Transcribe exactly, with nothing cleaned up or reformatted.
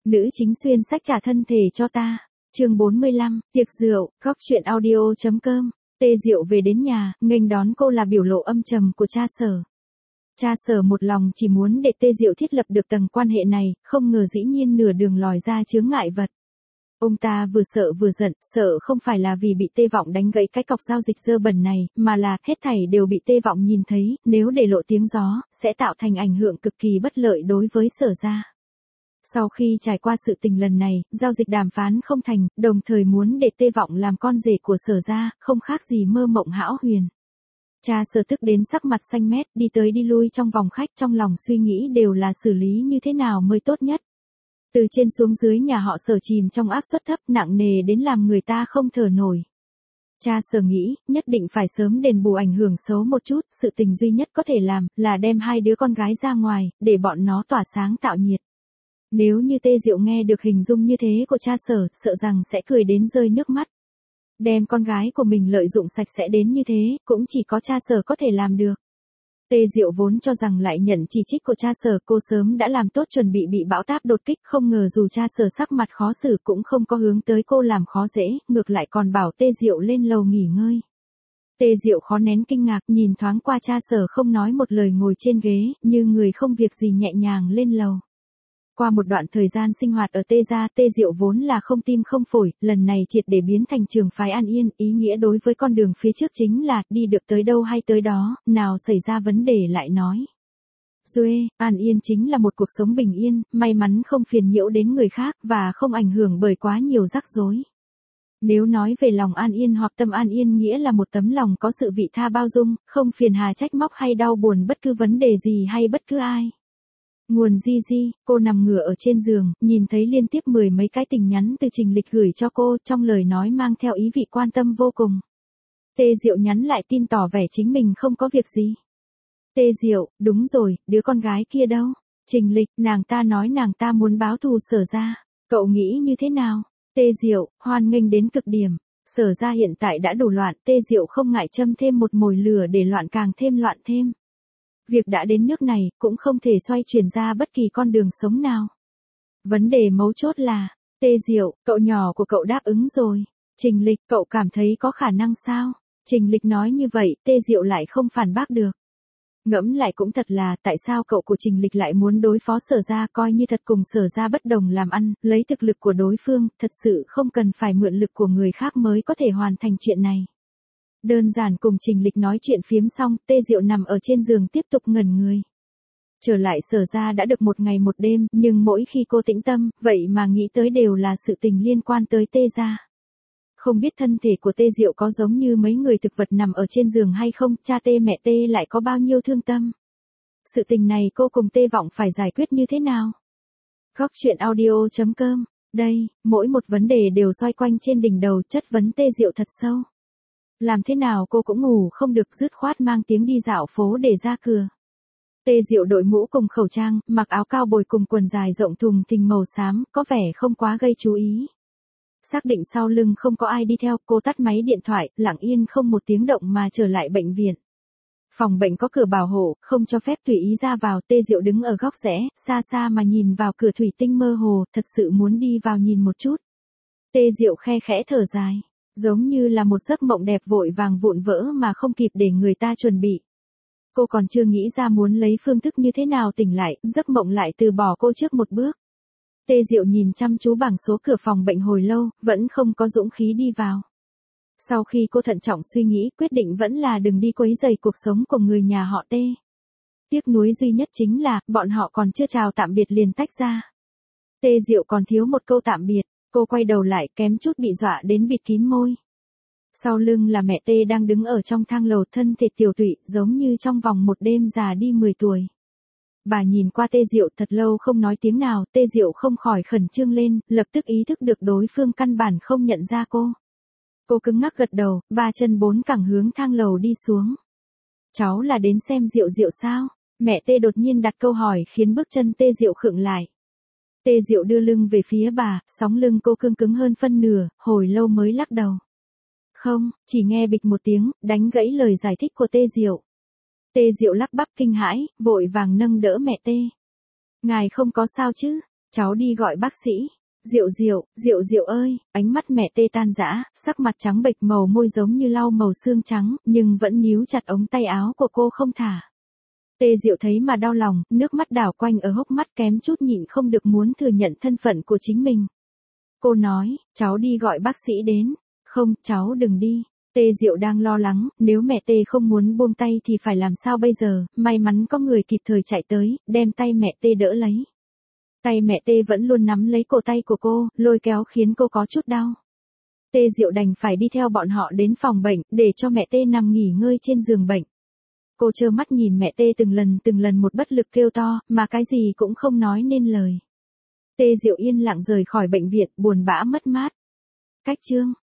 Nữ chính xuyên sách trả thân thể cho ta. Chương bốn mươi lăm, tiệc rượu, góc truyện audio chấm com. Tê Diệu về đến nhà, nghênh đón cô là biểu lộ âm trầm của cha Sở. Cha Sở một lòng chỉ muốn để Tê Diệu thiết lập được tầng quan hệ này, không ngờ dĩ nhiên nửa đường lòi ra chướng ngại vật. Ông ta vừa sợ vừa giận, sợ không phải là vì bị Tê Vọng đánh gãy cái cọc giao dịch dơ bẩn này, mà là hết thảy đều bị Tê Vọng nhìn thấy, nếu để lộ tiếng gió, sẽ tạo thành ảnh hưởng cực kỳ bất lợi đối với Sở gia. Sau khi trải qua sự tình lần này, giao dịch đàm phán không thành, đồng thời muốn để Tê Vọng làm con rể của Sở gia, không khác gì mơ mộng hão huyền. Cha Sở tức đến sắc mặt xanh mét, đi tới đi lui trong vòng khách, trong lòng suy nghĩ đều là xử lý như thế nào mới tốt nhất. Từ trên xuống dưới nhà họ Sở chìm trong áp suất thấp nặng nề đến làm người ta không thở nổi. Cha Sở nghĩ, nhất định phải sớm đền bù ảnh hưởng xấu một chút, sự tình duy nhất có thể làm, là đem hai đứa con gái ra ngoài, để bọn nó tỏa sáng tạo nhiệt. Nếu như Tê Diệu nghe được hình dung như thế của cha Sở, sợ rằng sẽ cười đến rơi nước mắt. Đem con gái của mình lợi dụng sạch sẽ đến như thế, cũng chỉ có cha Sở có thể làm được. Tê Diệu vốn cho rằng lại nhận chỉ trích của cha Sở, cô sớm đã làm tốt chuẩn bị bị bão táp đột kích, không ngờ dù cha Sở sắc mặt khó xử cũng không có hướng tới cô làm khó dễ, ngược lại còn bảo Tê Diệu lên lầu nghỉ ngơi. Tê Diệu khó nén kinh ngạc, nhìn thoáng qua cha Sở không nói một lời ngồi trên ghế, như người không việc gì nhẹ nhàng lên lầu. Qua một đoạn thời gian sinh hoạt ở Tê gia, Tê Diệu vốn là không tim không phổi, lần này triệt để biến thành trường phái an yên, ý nghĩa đối với con đường phía trước chính là, đi được tới đâu hay tới đó, nào xảy ra vấn đề lại nói. Duê, an yên chính là một cuộc sống bình yên, may mắn không phiền nhiễu đến người khác, và không ảnh hưởng bởi quá nhiều rắc rối. Nếu nói về lòng an yên hoặc tâm an yên nghĩa là một tấm lòng có sự vị tha bao dung, không phiền hà trách móc hay đau buồn bất cứ vấn đề gì hay bất cứ ai. Nguồn Di Di, cô nằm ngửa ở trên giường, nhìn thấy liên tiếp mười mấy cái tin nhắn từ Trình Lịch gửi cho cô, trong lời nói mang theo ý vị quan tâm vô cùng. Tê Diệu nhắn lại tin tỏ vẻ chính mình không có việc gì. Tê Diệu, đúng rồi, đứa con gái kia đâu? Trình Lịch, nàng ta nói nàng ta muốn báo thù Sở gia. Cậu nghĩ như thế nào? Tê Diệu, hoan nghênh đến cực điểm. Sở gia hiện tại đã đủ loạn, Tê Diệu không ngại châm thêm một mồi lửa để loạn càng thêm loạn thêm. Việc đã đến nước này, cũng không thể xoay chuyển ra bất kỳ con đường sống nào. Vấn đề mấu chốt là, Tê Diệu, cậu nhỏ của cậu đáp ứng rồi. Trình Lịch, cậu cảm thấy có khả năng sao? Trình Lịch nói như vậy, Tê Diệu lại không phản bác được. Ngẫm lại cũng thật là, tại sao cậu của Trình Lịch lại muốn đối phó Sở gia, coi như thật cùng Sở gia bất đồng làm ăn, lấy thực lực của đối phương, thật sự không cần phải mượn lực của người khác mới có thể hoàn thành chuyện này. Đơn giản cùng Trình Lịch nói chuyện phiếm xong, Tê Diệu nằm ở trên giường tiếp tục ngẩn người. Trở lại Sở gia đã được một ngày một đêm, nhưng mỗi khi cô tĩnh tâm, vậy mà nghĩ tới đều là sự tình liên quan tới Tê gia. Không biết thân thể của Tê Diệu có giống như mấy người thực vật nằm ở trên giường hay không, cha Tê mẹ Tê lại có bao nhiêu thương tâm. Sự tình này cô cùng Tê Vọng phải giải quyết như thế nào? Góc truyện audio chấm com, đây, mỗi một vấn đề đều xoay quanh trên đỉnh đầu, chất vấn Tê Diệu thật sâu. Làm thế nào cô cũng ngủ không được, dứt khoát mang tiếng đi dạo phố để ra cửa. Tê Diệu đội mũ cùng khẩu trang, mặc áo cao bồi cùng quần dài rộng thùng thình màu xám, có vẻ không quá gây chú ý. Xác định sau lưng không có ai đi theo, cô tắt máy điện thoại, lặng yên không một tiếng động mà trở lại bệnh viện. Phòng bệnh có cửa bảo hộ, không cho phép tùy ý ra vào, Tê Diệu đứng ở góc rẽ, xa xa mà nhìn vào cửa thủy tinh mơ hồ, thật sự muốn đi vào nhìn một chút. Tê Diệu khe khẽ thở dài. Giống như là một giấc mộng đẹp vội vàng vụn vỡ mà không kịp để người ta chuẩn bị. Cô còn chưa nghĩ ra muốn lấy phương thức như thế nào tỉnh lại, giấc mộng lại từ bỏ cô trước một bước. Tê Diệu nhìn chăm chú bảng số cửa phòng bệnh hồi lâu, vẫn không có dũng khí đi vào. Sau khi cô thận trọng suy nghĩ, quyết định vẫn là đừng đi quấy rầy cuộc sống của người nhà họ Tê. Tiếc nuối duy nhất chính là, bọn họ còn chưa chào tạm biệt liền tách ra. Tê Diệu còn thiếu một câu tạm biệt. Cô quay đầu lại, kém chút bị dọa đến bịt kín môi. Sau lưng là mẹ Tê đang đứng ở trong thang lầu, thân thể tiểu tụy, giống như trong vòng một đêm già đi mười tuổi. Bà nhìn qua Tê Diệu thật lâu không nói tiếng nào, Tê Diệu không khỏi khẩn trương lên, lập tức ý thức được đối phương căn bản không nhận ra cô. Cô cứng ngắc gật đầu, ba chân bốn cẳng hướng thang lầu đi xuống. Cháu là đến xem Diệu Diệu sao? Mẹ Tê đột nhiên đặt câu hỏi khiến bước chân Tê Diệu khựng lại. Tê Diệu đưa lưng về phía bà, sóng lưng cô cương cứng hơn phân nửa, hồi lâu mới lắc đầu. Không, chỉ nghe bịch một tiếng, đánh gãy lời giải thích của Tê Diệu. Tê Diệu lắp bắp kinh hãi, vội vàng nâng đỡ mẹ Tê. Ngài không có sao chứ? cháu đi gọi bác sĩ. Diệu Diệu, Diệu Diệu ơi, ánh mắt mẹ Tê tan rã, sắc mặt trắng bệch, màu môi giống như lau màu xương trắng, nhưng vẫn níu chặt ống tay áo của cô không thả. Tê Diệu thấy mà đau lòng, nước mắt đảo quanh ở hốc mắt, kém chút nhịn không được muốn thừa nhận thân phận của chính mình. Cô nói, cháu đi gọi bác sĩ đến. Không, cháu đừng đi. Tê Diệu đang lo lắng, nếu mẹ Tê không muốn buông tay thì phải làm sao bây giờ, may mắn có người kịp thời chạy tới, đem tay mẹ Tê đỡ lấy. Tay mẹ Tê vẫn luôn nắm lấy cổ tay của cô, lôi kéo khiến cô có chút đau. Tê Diệu đành phải đi theo bọn họ đến phòng bệnh, để cho mẹ Tê nằm nghỉ ngơi trên giường bệnh. Cô trơ mắt nhìn mẹ Tê từng lần từng lần một bất lực kêu to, mà cái gì cũng không nói nên lời. Tê Diệu yên lặng rời khỏi bệnh viện, buồn bã mất mát. Cách chương